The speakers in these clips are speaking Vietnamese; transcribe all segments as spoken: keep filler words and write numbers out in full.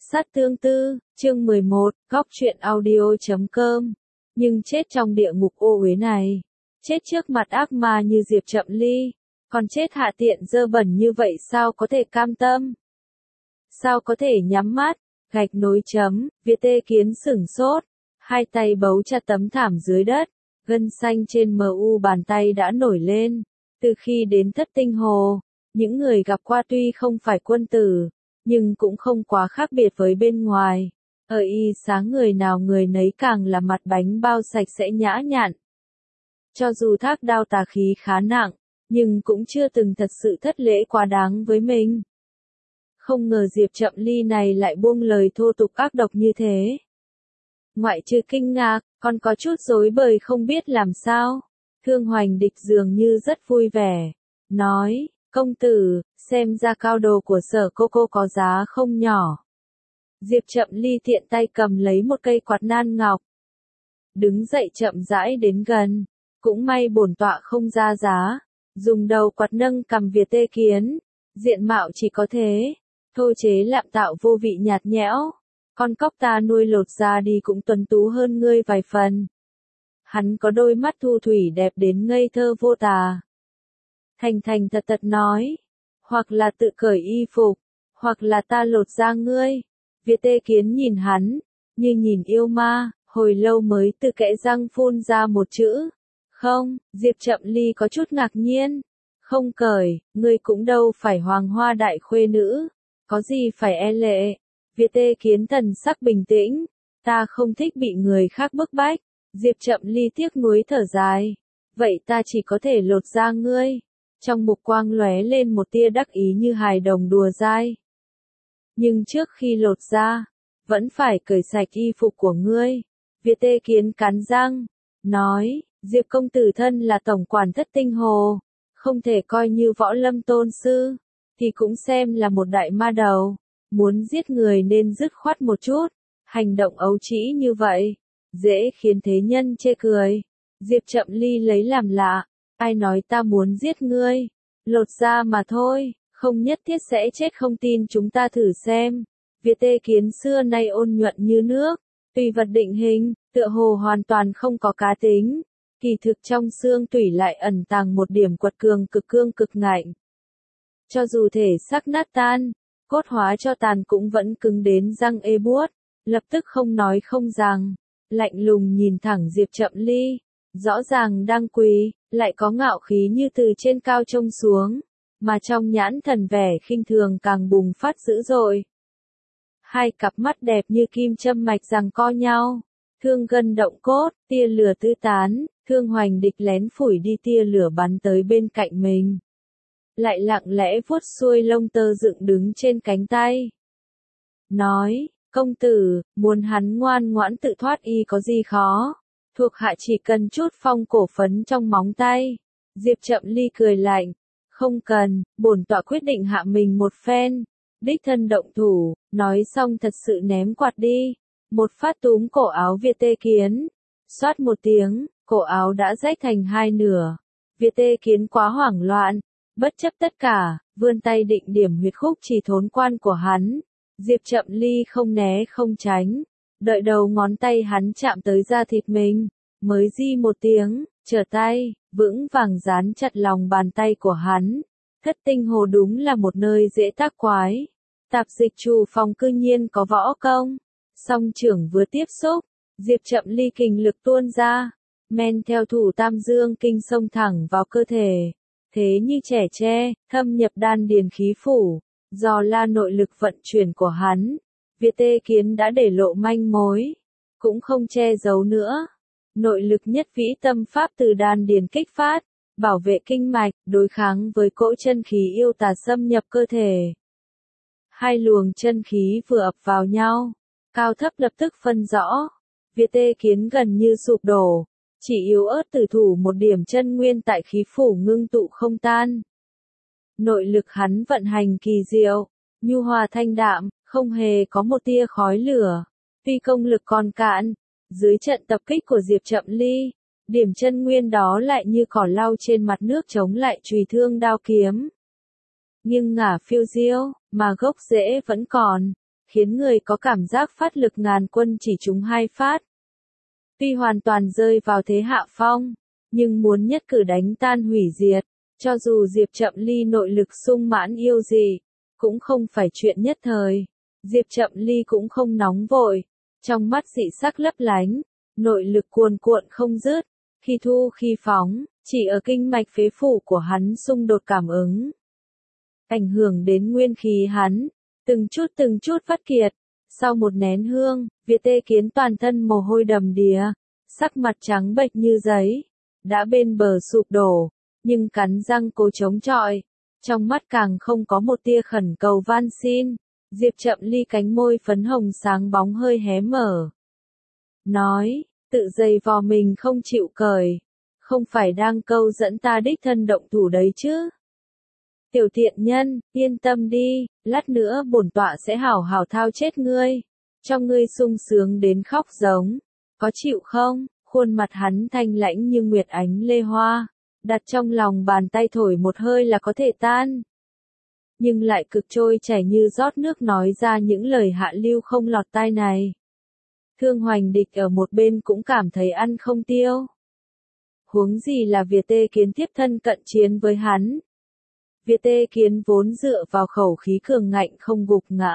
Sát tương tư, chương mười một, góc truyện audio chấm com. Nhưng chết trong địa ngục ô uế này, chết trước mặt ác ma như Diệp Chậm Ly, còn chết hạ tiện dơ bẩn như vậy sao có thể cam tâm? Sao có thể nhắm mắt, gạch nối chấm, Việt Tê Kiến sửng sốt, hai tay bấu chặt tấm thảm dưới đất, gân xanh trên mờ u bàn tay đã nổi lên. Từ khi đến Thất Tinh Hồ, những người gặp qua tuy không phải quân tử, nhưng cũng không quá khác biệt với bên ngoài. Ở y sáng người nào người nấy càng là mặt bánh bao sạch sẽ nhã nhặn. Cho dù thác đao tà khí khá nặng, nhưng cũng chưa từng thật sự thất lễ quá đáng với mình. Không ngờ Diệp Chậm Ly này lại buông lời thô tục ác độc như thế. Ngoại trừ kinh ngạc, còn có chút rối bời không biết làm sao. Thương Hoành Địch dường như rất vui vẻ, nói, công tử, xem ra cao đồ của Sở cô cô có giá không nhỏ. Diệp Chậm Ly tiện tay cầm lấy một cây quạt nan ngọc. Đứng dậy chậm rãi đến gần, cũng may bổn tọa không ra giá, dùng đầu quạt nâng cầm Việt Tê Kiến, diện mạo chỉ có thế, thô chế lạm tạo vô vị nhạt nhẽo, con cóc ta nuôi lột ra đi cũng tuấn tú hơn ngươi vài phần. Hắn có đôi mắt thu thủy đẹp đến ngây thơ vô tà. Thành thành thật thật nói, hoặc là tự cởi y phục, hoặc là ta lột da ngươi. Việt Tê Kiến nhìn hắn, như nhìn yêu ma, hồi lâu mới từ kẽ răng phun ra một chữ. Không, Diệp Chậm Ly có chút ngạc nhiên. Không cởi, ngươi cũng đâu phải hoàng hoa đại khuê nữ, có gì phải e lệ. Việt Tê Kiến thần sắc bình tĩnh, ta không thích bị người khác bức bách. Diệp Chậm Ly tiếc nuối thở dài, vậy ta chỉ có thể lột da ngươi. Trong mục quang lóe lên một tia đắc ý như hài đồng đùa dai. Nhưng trước khi lột da, vẫn phải cởi sạch y phục của ngươi. Việt Tê Kiến cắn răng, nói, Diệp công tử thân là tổng quản Thất Tinh Hồ, không thể coi như võ lâm tôn sư, thì cũng xem là một đại ma đầu, muốn giết người nên dứt khoát một chút, hành động ấu trĩ như vậy, dễ khiến thế nhân chê cười. Diệp Chậm Ly lấy làm lạ, ai nói ta muốn giết ngươi, lột da mà thôi, không nhất thiết sẽ chết, không tin chúng ta thử xem. Việt Tê Kiến xưa nay ôn nhuận như nước, tùy vật định hình, tựa hồ hoàn toàn không có cá tính, kỳ thực trong xương tủy lại ẩn tàng một điểm quật cường cực cương cực ngạnh. Cho dù thể xác nát tan, cốt hóa cho tàn cũng vẫn cứng đến răng ê buốt, lập tức không nói không rằng, lạnh lùng nhìn thẳng Diệp Chậm Ly, rõ ràng đang quỳ, lại có ngạo khí như từ trên cao trông xuống, mà trong nhãn thần vẻ khinh thường càng bùng phát dữ dội. Hai cặp mắt đẹp như kim châm mạch giằng co nhau, thương gân động cốt, tia lửa tứ tán, Thương Hoành Địch lén phủi đi tia lửa bắn tới bên cạnh mình. Lại lặng lẽ vuốt xuôi lông tơ dựng đứng trên cánh tay. Nói, công tử, muốn hắn ngoan ngoãn tự thoát y có gì khó, thuộc hạ chỉ cần chút phong cổ phấn trong móng tay. Diệp Chậm Ly cười lạnh, không cần, bổn tọa quyết định hạ mình một phen, đích thân động thủ, nói xong thật sự ném quạt đi, một phát túm cổ áo Việt Tê Kiến, xoát một tiếng, cổ áo đã rách thành hai nửa. Việt Tê Kiến quá hoảng loạn, bất chấp tất cả, vươn tay định điểm huyệt khúc chỉ thốn quan của hắn. Diệp Chậm Ly không né không tránh, đợi đầu ngón tay hắn chạm tới da thịt mình, mới di một tiếng, trở tay, vững vàng dán chặt lòng bàn tay của hắn. Thất Tinh Hồ đúng là một nơi dễ tác quái. Tạp dịch chủ phòng cư nhiên có võ công. Song trưởng vừa tiếp xúc, Diệp Chậm Ly kình lực tuôn ra, men theo thủ tam dương kinh xông thẳng vào cơ thể. Thế như trẻ tre, thâm nhập đan điền khí phủ, do la nội lực vận chuyển của hắn, Việt Tê Kiến đã để lộ manh mối, cũng không che giấu nữa. Nội lực nhất vĩ tâm pháp từ đan điền kích phát, bảo vệ kinh mạch, đối kháng với cỗ chân khí yêu tà xâm nhập cơ thể. Hai luồng chân khí vừa ập vào nhau, cao thấp lập tức phân rõ. Việt Tê Kiến gần như sụp đổ, chỉ yếu ớt tử thủ một điểm chân nguyên tại khí phủ ngưng tụ không tan. Nội lực hắn vận hành kỳ diệu, nhu hòa thanh đạm, không hề có một tia khói lửa. Tuy công lực còn cạn, dưới trận tập kích của Diệp Chậm Ly, điểm chân nguyên đó lại như cỏ lau trên mặt nước chống lại chùy thương đao kiếm. Nhưng ngả phiêu diêu, mà gốc rễ vẫn còn, khiến người có cảm giác phát lực ngàn quân chỉ trúng hai phát. Tuy hoàn toàn rơi vào thế hạ phong, nhưng muốn nhất cử đánh tan hủy diệt, cho dù Diệp Chậm Ly nội lực sung mãn yêu dị, cũng không phải chuyện nhất thời. Diệp Chậm Ly cũng không nóng vội, trong mắt dị sắc lấp lánh, nội lực cuồn cuộn không dứt, khi thu khi phóng, chỉ ở kinh mạch phế phủ của hắn xung đột cảm ứng. Ảnh hưởng đến nguyên khí hắn, từng chút từng chút phát kiệt. Sau một nén hương, Việt Tê Kiến toàn thân mồ hôi đầm đìa, sắc mặt trắng bệch như giấy, đã bên bờ sụp đổ, nhưng cắn răng cố chống chọi, trong mắt càng không có một tia khẩn cầu van xin. Diệp Chậm Ly cánh môi phấn hồng sáng bóng hơi hé mở. Nói, tự dày vò mình không chịu cởi, không phải đang câu dẫn ta đích thân động thủ đấy chứ. Tiểu tiện nhân, yên tâm đi, lát nữa bổn tọa sẽ hảo hảo thao chết ngươi, cho ngươi sung sướng đến khóc giống, có chịu không? Khuôn mặt hắn thanh lãnh như nguyệt ánh lê hoa, đặt trong lòng bàn tay thổi một hơi là có thể tan. Nhưng lại cực trôi chảy như rót nước nói ra những lời hạ lưu không lọt tai này. Thương Hoành Địch ở một bên cũng cảm thấy ăn không tiêu. Huống gì là Việt Tê Kiến tiếp thân cận chiến với hắn. Việt Tê Kiến vốn dựa vào khẩu khí cường ngạnh không gục ngã.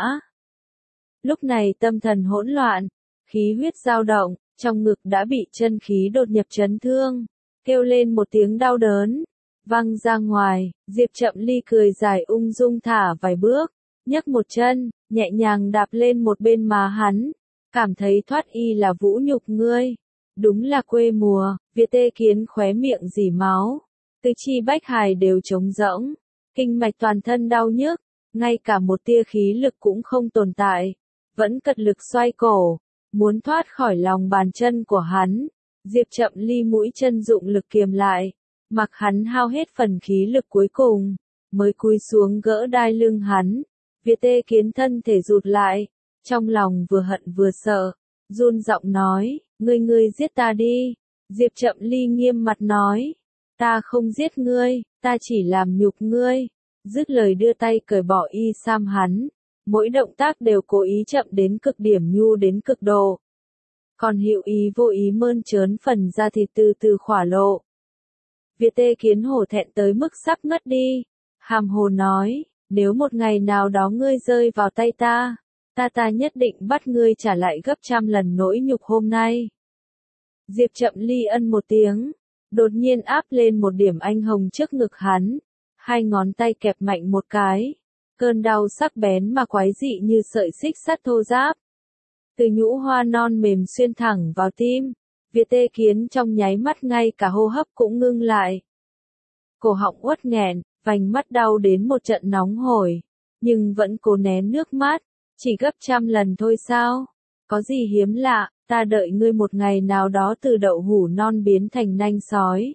Lúc này tâm thần hỗn loạn, khí huyết dao động, trong ngực đã bị chân khí đột nhập chấn thương, kêu lên một tiếng đau đớn, văng ra ngoài. Diệp Chậm Ly cười dài ung dung thả vài bước, nhấc một chân, nhẹ nhàng đạp lên một bên má hắn, cảm thấy thoát y là vũ nhục ngươi. Đúng là quê mùa. Việt Tê Kiến khóe miệng rỉ máu, tứ chi bách hài đều trống rỗng, kinh mạch toàn thân đau nhức, ngay cả một tia khí lực cũng không tồn tại, vẫn cật lực xoay cổ, muốn thoát khỏi lòng bàn chân của hắn. Diệp Chậm Ly mũi chân dụng lực kiềm lại, mặc hắn hao hết phần khí lực cuối cùng, mới cúi xuống gỡ đai lưng hắn. Việt Tê Kiến thân thể rụt lại, trong lòng vừa hận vừa sợ, run giọng nói, ngươi ngươi giết ta đi. Diệp Chậm Ly nghiêm mặt nói, ta không giết ngươi, ta chỉ làm nhục ngươi. Dứt lời đưa tay cởi bỏ y sam hắn, mỗi động tác đều cố ý chậm đến cực điểm nhu đến cực độ. Còn hữu ý vô ý mơn trớn phần da thịt từ từ khỏa lộ. Việt Tê Kiến hổ thẹn tới mức sắp ngất đi, hàm hồ nói, nếu một ngày nào đó ngươi rơi vào tay ta, ta ta nhất định bắt ngươi trả lại gấp trăm lần nỗi nhục hôm nay. Diệp Chậm Ly ân một tiếng, đột nhiên áp lên một điểm anh hồng trước ngực hắn, hai ngón tay kẹp mạnh một cái, cơn đau sắc bén mà quái dị như sợi xích sắt thô ráp. Từ nhũ hoa non mềm xuyên thẳng vào tim, Việt Tê Kiến trong nháy mắt ngay cả hô hấp cũng ngưng lại. Cổ họng uất nghẹn, vành mắt đau đến một trận nóng hổi, nhưng vẫn cố nén nước mắt, chỉ gấp trăm lần thôi sao? Có gì hiếm lạ, ta đợi ngươi một ngày nào đó từ đậu hủ non biến thành nanh sói.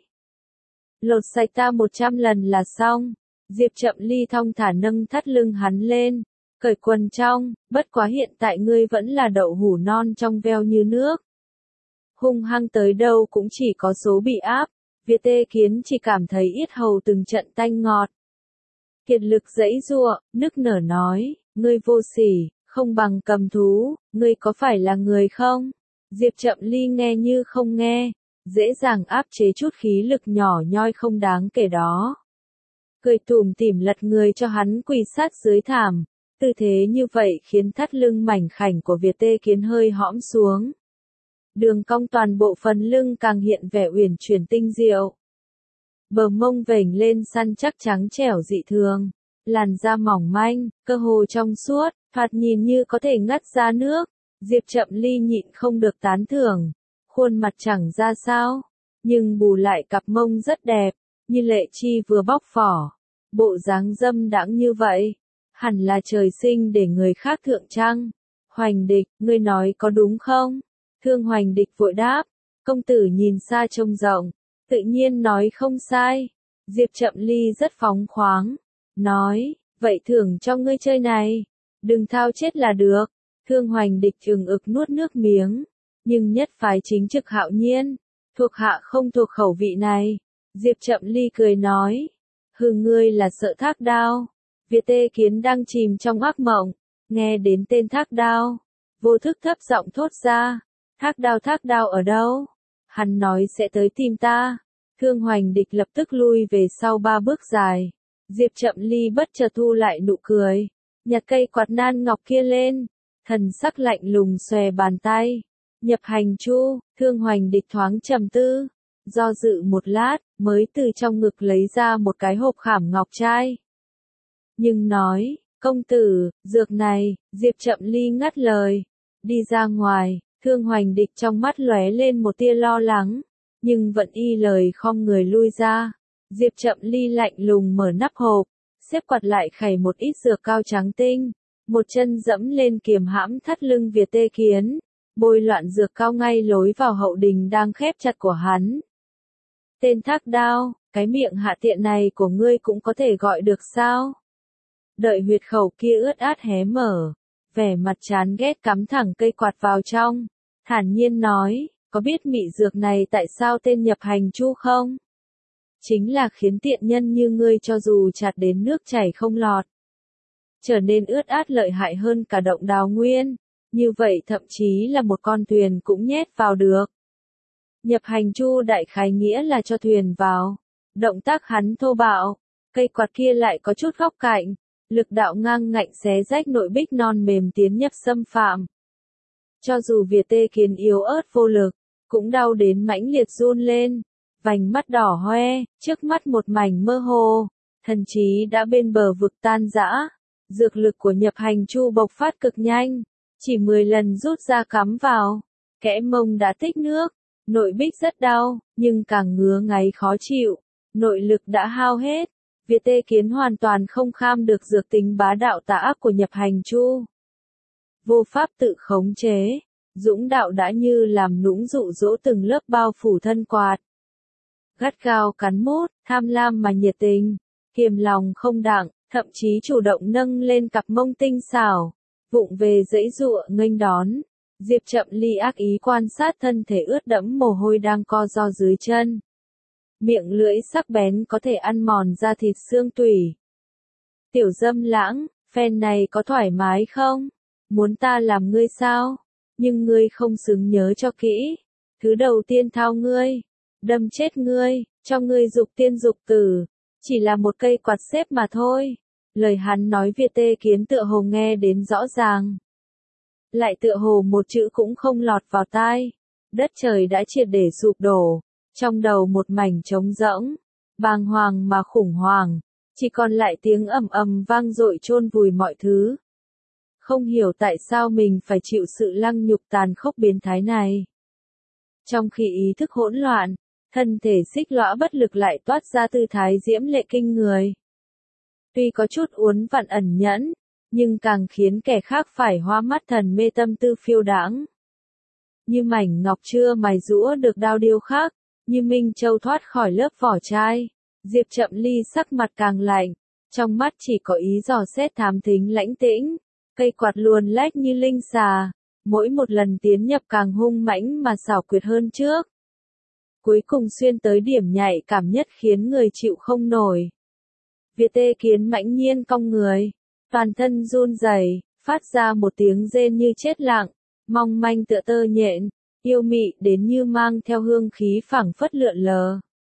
Lột sạch ta một trăm lần là xong. Diệp Chậm Ly thong thả nâng thắt lưng hắn lên, cởi quần trong, bất quá hiện tại ngươi vẫn là đậu hủ non trong veo như nước. Hung hăng tới đâu cũng chỉ có số bị áp, Việt Tê Kiến chỉ cảm thấy yết hầu từng trận tanh ngọt. Kiệt lực giãy giụa, nức nở nói, ngươi vô sỉ, không bằng cầm thú, ngươi có phải là người không? Diệp Chậm Ly nghe như không nghe, dễ dàng áp chế chút khí lực nhỏ nhoi không đáng kể đó. Cười tủm tỉm lật người cho hắn quỳ sát dưới thảm, tư thế như vậy khiến thắt lưng mảnh khảnh của Việt Tê Kiến hơi hõm xuống. Đường cong toàn bộ phần lưng càng hiện vẻ uyển chuyển tinh diệu. Bờ mông vểnh lên săn chắc trắng trẻo dị thường, làn da mỏng manh, cơ hồ trong suốt, thoạt nhìn như có thể ngắt ra nước. Diệp Chậm Ly nhịn không được tán thưởng, khuôn mặt chẳng ra sao, nhưng bù lại cặp mông rất đẹp, như lệ chi vừa bóc vỏ, bộ dáng dâm đãng như vậy, hẳn là trời sinh để người khác thượng trăng. Hoành Địch, ngươi nói có đúng không? Thương Hoành Địch vội đáp, công tử nhìn xa trông rộng, tự nhiên nói không sai. Diệp Chậm Ly rất phóng khoáng, nói, vậy thưởng cho ngươi chơi này, đừng thao chết là được. Thương Hoành Địch chừng ực nuốt nước miếng, nhưng nhất phái chính trực hạo nhiên, thuộc hạ không thuộc khẩu vị này. Diệp Chậm Ly cười nói, hừ ngươi là sợ thác đao. Việt Tê Kiến đang chìm trong ác mộng, Nghe đến tên Thác Đao, vô thức thấp giọng thốt ra, Thác Đao Thác Đao ở đâu? Hắn nói sẽ tới tìm ta. Thương Hoành Địch lập tức lui về sau ba bước dài. Diệp Chậm Ly bất chợt thu lại nụ cười, nhặt cây quạt nan ngọc kia lên, thần sắc lạnh lùng xòe bàn tay. Nhập hành chu, Thương Hoành Địch thoáng trầm tư, do dự một lát, mới từ trong ngực lấy ra một cái hộp khảm ngọc trai. Nhưng nói, công tử, dược này, Diệp Chậm Ly ngắt lời. Đi ra ngoài, Thương Hoành Địch trong mắt lóe lên một tia lo lắng, nhưng vẫn y lời khom người lui ra. Diệp Chậm Ly lạnh lùng mở nắp hộp, xếp quạt lại khảy một ít dược cao trắng tinh, một chân dẫm lên kiềm hãm thắt lưng Việt Tê Kiến, bôi loạn dược cao ngay lối vào hậu đình đang khép chặt của hắn. Tên Thác Đao, cái miệng hạ tiện này của ngươi cũng có thể gọi được sao? Đợi huyệt khẩu kia ướt át hé mở, vẻ mặt chán ghét cắm thẳng cây quạt vào trong, thản nhiên nói, có biết mị dược này tại sao tên Nhập Hành Chu không? Chính là khiến tiện nhân như ngươi cho dù chặt đến nước chảy không lọt, trở nên ướt át lợi hại hơn cả động đào nguyên, như vậy thậm chí là một con thuyền cũng nhét vào được. Nhập Hành Chu đại khái nghĩa là cho thuyền vào, động tác hắn thô bạo, cây quạt kia lại có chút góc cạnh, lực đạo ngang ngạnh xé rách nội bích non mềm tiến nhập xâm phạm. Cho dù Việt Tê Kiến yếu ớt vô lực, cũng đau đến mãnh liệt run lên, vành mắt đỏ hoe, trước mắt một mảnh mơ hồ, thần trí đã bên bờ vực tan rã. Dược lực của Nhập Hành Chu bộc phát cực nhanh, chỉ mười lần rút ra cắm vào, kẽ mông đã tích nước, nội bích rất đau, nhưng càng ngứa ngáy khó chịu, nội lực đã hao hết. Việt Tê Kiến hoàn toàn không kham được dược tính bá đạo tà ác của Nhập Hành Chu. Vô pháp tự khống chế, dũng đạo đã như làm nũng dụ dỗ từng lớp bao phủ thân quạt. Gắt gao cắn mốt, tham lam mà nhiệt tình, kiềm lòng không đặng, thậm chí chủ động nâng lên cặp mông tinh xảo, vụng về giãy giụa nghênh đón. Diệp Chậm Ly ác ý quan sát thân thể ướt đẫm mồ hôi đang co ro dưới chân. Miệng lưỡi sắc bén có thể ăn mòn da thịt xương tủy. Tiểu Dâm Lãng, phen này có thoải mái không? Muốn ta làm ngươi sao? Nhưng ngươi không xứng nhớ cho kỹ. Thứ đầu tiên thao ngươi, đâm chết ngươi, cho ngươi dục tiên dục tử, chỉ là một cây quạt xếp mà thôi. Lời hắn nói Việt Tê Kiến tựa hồ nghe đến rõ ràng, lại tựa hồ một chữ cũng không lọt vào tai. Đất trời đã triệt để sụp đổ, trong đầu một mảnh trống rỗng, bàng hoàng mà khủng hoảng, chỉ còn lại tiếng ầm ầm vang dội chôn vùi mọi thứ. Không hiểu tại sao mình phải chịu sự lăng nhục tàn khốc biến thái này. Trong khi ý thức hỗn loạn, thân thể xích lõa bất lực lại toát ra tư thái diễm lệ kinh người. Tuy có chút uốn vặn ẩn nhẫn, nhưng càng khiến kẻ khác phải hoa mắt thần mê tâm tư phiêu đãng. Như mảnh ngọc chưa mài rũa được đao điêu khắc, như Minh Châu thoát khỏi lớp vỏ chai. Diệp Chậm Ly sắc mặt càng lạnh, trong mắt chỉ có ý dò xét thám thính lãnh tĩnh. Cây quạt luồn lách như linh xà, mỗi một lần tiến nhập càng hung mãnh mà xảo quyệt hơn trước. Cuối cùng xuyên tới điểm nhạy cảm nhất khiến người chịu không nổi. Việt Tê Kiến mãnh nhiên cong người, toàn thân run rẩy, phát ra một tiếng rên như chết lặng, mong manh tựa tơ nhện, yêu mị đến như mang theo hương khí phảng phất lượn lờ.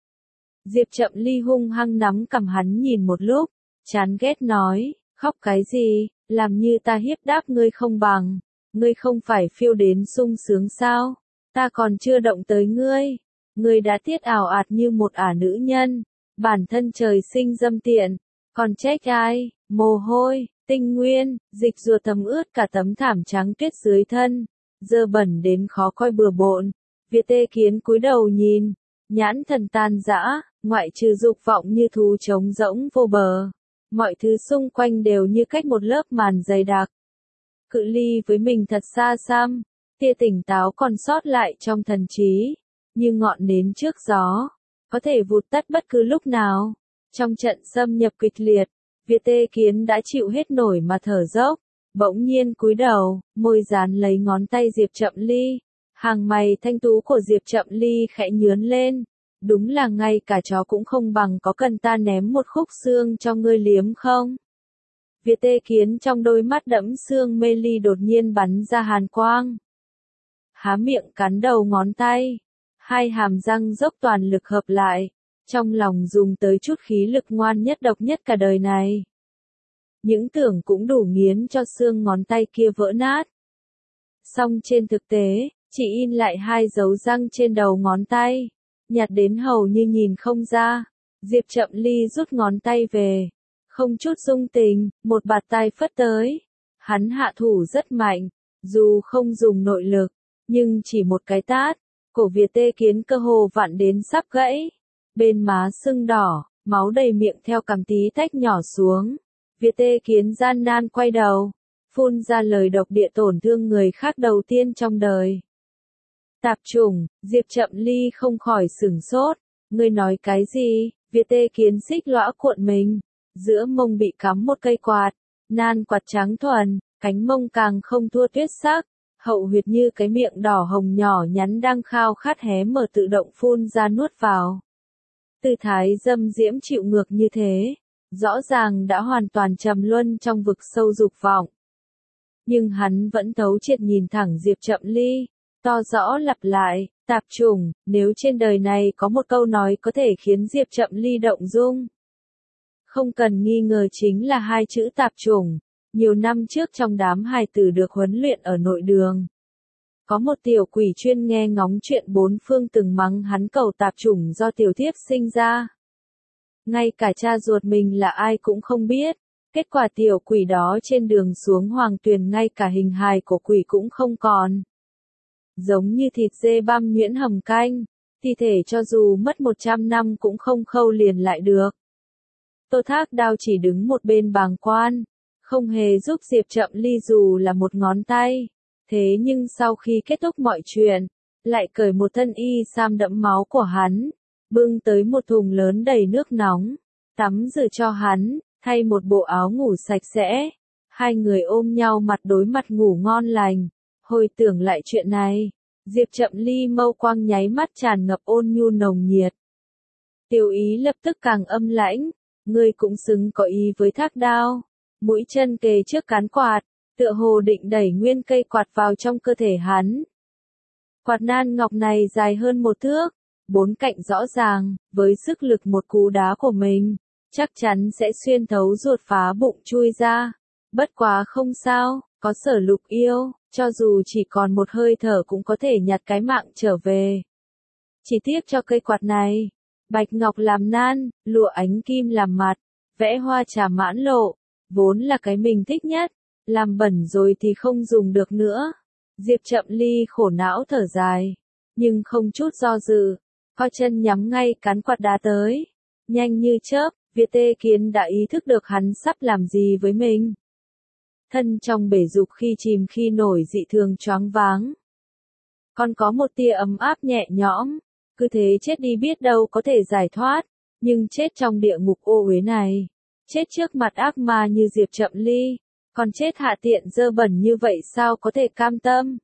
Diệp Chậm Ly hung hăng nắm cầm hắn nhìn một lúc, chán ghét nói, khóc cái gì, làm như ta hiếp đáp ngươi không bằng, ngươi không phải phiêu đến sung sướng sao, ta còn chưa động tới ngươi, ngươi đã tiết ảo ạt như một ả nữ nhân, bản thân trời sinh dâm tiện, còn trách ai, mồ hôi, tinh nguyên, dịch ruột thấm ướt cả tấm thảm trắng tuyết dưới thân, dơ bẩn đến khó coi bừa bộn. Việt Tê Kiến cúi đầu nhìn, nhãn thần tan rã, ngoại trừ dục vọng như thú trống rỗng vô bờ. Mọi thứ xung quanh đều như cách một lớp màn dày đặc. Cự ly với mình thật xa xăm, tia tỉnh táo còn sót lại trong thần trí, như ngọn nến trước gió, có thể vụt tắt bất cứ lúc nào. Trong trận xâm nhập kịch liệt, Việt Tê Kiến đã chịu hết nổi mà thở dốc, bỗng nhiên cúi đầu, môi dán lấy ngón tay Diệp Chậm Ly. Hàng mày thanh tú của Diệp Chậm Ly khẽ nhướn lên. Đúng là ngay cả chó cũng không bằng, có cần ta ném một khúc xương cho ngươi liếm không? Việt Tê Kiến trong đôi mắt đẫm sương mê ly đột nhiên bắn ra hàn quang. Há miệng cắn đầu ngón tay. Hai hàm răng dốc toàn lực hợp lại. Trong lòng dùng tới chút khí lực ngoan nhất độc nhất cả đời này. Những tưởng cũng đủ nghiến cho xương ngón tay kia vỡ nát. Song trên thực tế, chỉ in lại hai dấu răng trên đầu ngón tay. Nhạt đến hầu như nhìn không ra. Diệp Chậm Ly rút ngón tay về. Không chút dung tình, một bạt tai phất tới. Hắn hạ thủ rất mạnh, dù không dùng nội lực, nhưng chỉ một cái tát, cổ Việt Tê Kiến cơ hồ vặn đến sắp gãy. Bên má sưng đỏ, máu đầy miệng theo cằm tí tách nhỏ xuống. Việt Tê Kiến gian nan quay đầu, phun ra lời độc địa tổn thương người khác đầu tiên trong đời. Tạp chủng, Diệp Chậm Ly không khỏi sửng sốt. Ngươi nói cái gì? Việt Tê Kiến xích lõa cuộn mình. Giữa mông bị cắm một cây quạt, nan quạt trắng thuần, cánh mông càng không thua tuyết sắc, hậu huyệt như cái miệng đỏ hồng nhỏ nhắn đang khao khát hé mở tự động phun ra nuốt vào. Tư thái dâm diễm chịu ngược như thế, rõ ràng đã hoàn toàn trầm luân trong vực sâu dục vọng. Nhưng hắn vẫn thấu triệt nhìn thẳng Diệp Chậm Ly, to rõ lặp lại, tạp chủng, nếu trên đời này có một câu nói có thể khiến Diệp Chậm Ly động dung. Không cần nghi ngờ chính là hai chữ tạp chủng. Nhiều năm trước trong đám hài tử được huấn luyện ở nội đường. Có một tiểu quỷ chuyên nghe ngóng chuyện bốn phương từng mắng hắn cầu tạp chủng do tiểu thiếp sinh ra. Ngay cả cha ruột mình là ai cũng không biết. Kết quả tiểu quỷ đó trên đường xuống Hoàng Tuyền ngay cả hình hài của quỷ cũng không còn. Giống như thịt dê băm nhuyễn hầm canh, thi thể cho dù mất một trăm năm cũng không khâu liền lại được. Tô Thác Đao chỉ đứng một bên bàng quan, không hề giúp Diệp Chậm Ly dù là một ngón tay. Thế nhưng sau khi kết thúc mọi chuyện, lại cởi một thân y sam đẫm máu của hắn, bưng tới một thùng lớn đầy nước nóng, tắm rửa cho hắn, thay một bộ áo ngủ sạch sẽ. Hai người ôm nhau mặt đối mặt ngủ ngon lành. Hồi tưởng lại chuyện này, Diệp Chậm Ly mâu quang nháy mắt tràn ngập ôn nhu nồng nhiệt. Tiêu Ý lập tức càng âm lãnh. Ngươi cũng xứng có ý với Thác Đao. Mũi chân kề trước cán quạt, tựa hồ định đẩy nguyên cây quạt vào trong cơ thể hắn. Quạt nan ngọc này dài hơn một thước, bốn cạnh rõ ràng, với sức lực một cú đá của mình, chắc chắn sẽ xuyên thấu ruột phá bụng chui ra. Bất quá không sao, có Sở Lục yêu, cho dù chỉ còn một hơi thở cũng có thể nhặt cái mạng trở về. Chỉ tiếc cho cây quạt này. Bạch ngọc làm nan, lụa ánh kim làm mặt, vẽ hoa trà mãn lộ, vốn là cái mình thích nhất, làm bẩn rồi thì không dùng được nữa. Diệp Chậm Ly khổ não thở dài, nhưng không chút do dự, co chân nhắm ngay cán quạt đá tới. Nhanh như chớp, Việt Tê Kiến đã ý thức được hắn sắp làm gì với mình. Thân trong bể dục khi chìm khi nổi dị thường choáng váng. Còn có một tia ấm áp nhẹ nhõm. Cứ thế chết đi biết đâu có thể giải thoát, nhưng chết trong địa ngục ô uế này, chết trước mặt ác ma như Diệp Chậm Ly, còn chết hạ tiện dơ bẩn như vậy sao có thể cam tâm?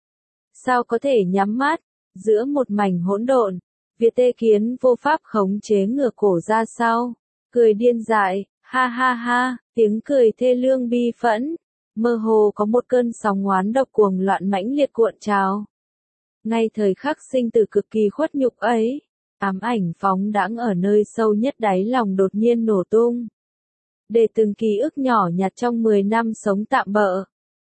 Sao có thể nhắm mắt? Giữa một mảnh hỗn độn, Việt Tê Kiến vô pháp khống chế ngửa cổ ra sau, cười điên dại, ha ha ha, tiếng cười thê lương bi phẫn, mơ hồ có một cơn sóng oán độc cuồng loạn mãnh liệt cuộn trào. Ngay thời khắc sinh tử cực kỳ khuất nhục ấy, ám ảnh phóng đãng ở nơi sâu nhất đáy lòng đột nhiên nổ tung. Để từng ký ức nhỏ nhặt trong mười năm sống tạm bợ.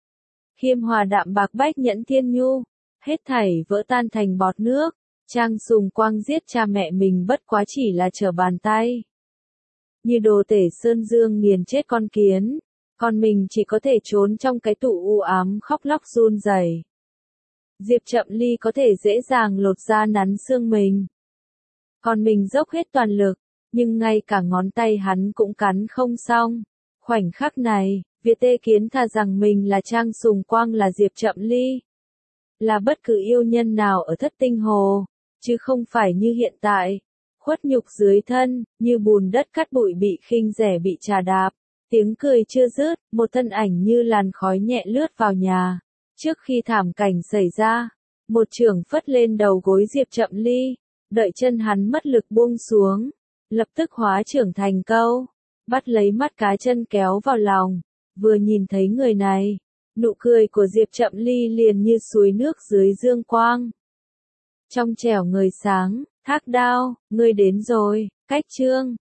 Khiêm hòa đạm bạc bách nhẫn thiên nhu, hết thảy vỡ tan thành bọt nước. Trang Sùng Quang giết cha mẹ mình bất quá chỉ là trở bàn tay. Như đồ tể Sơn Dương nghiền chết con kiến, còn mình chỉ có thể trốn trong cái tủ u ám khóc lóc run rẩy. Diệp Chậm Ly có thể dễ dàng lột da nắn xương mình. Còn mình dốc hết toàn lực, nhưng ngay cả ngón tay hắn cũng cắn không xong. Khoảnh khắc này, Việt Tê Kiến thà rằng mình là Trang Sùng Quang là Diệp Chậm Ly. Là bất cứ yêu nhân nào ở Thất Tinh Hồ, chứ không phải như hiện tại. Khuất nhục dưới thân, như bùn đất cát bụi bị khinh rẻ bị trà đạp. Tiếng cười chưa dứt, một thân ảnh như làn khói nhẹ lướt vào nhà. Trước khi thảm cảnh xảy ra, một chưởng phất lên đầu gối Diệp Chậm Ly, đợi chân hắn mất lực buông xuống, lập tức hóa chưởng thành câu, bắt lấy mắt cá chân kéo vào lòng, Vừa nhìn thấy người này, nụ cười của Diệp Chậm Ly liền như suối nước dưới dương quang. Trong trẻo ngời sáng, Thác Đao, ngươi đến rồi, Cách Trương.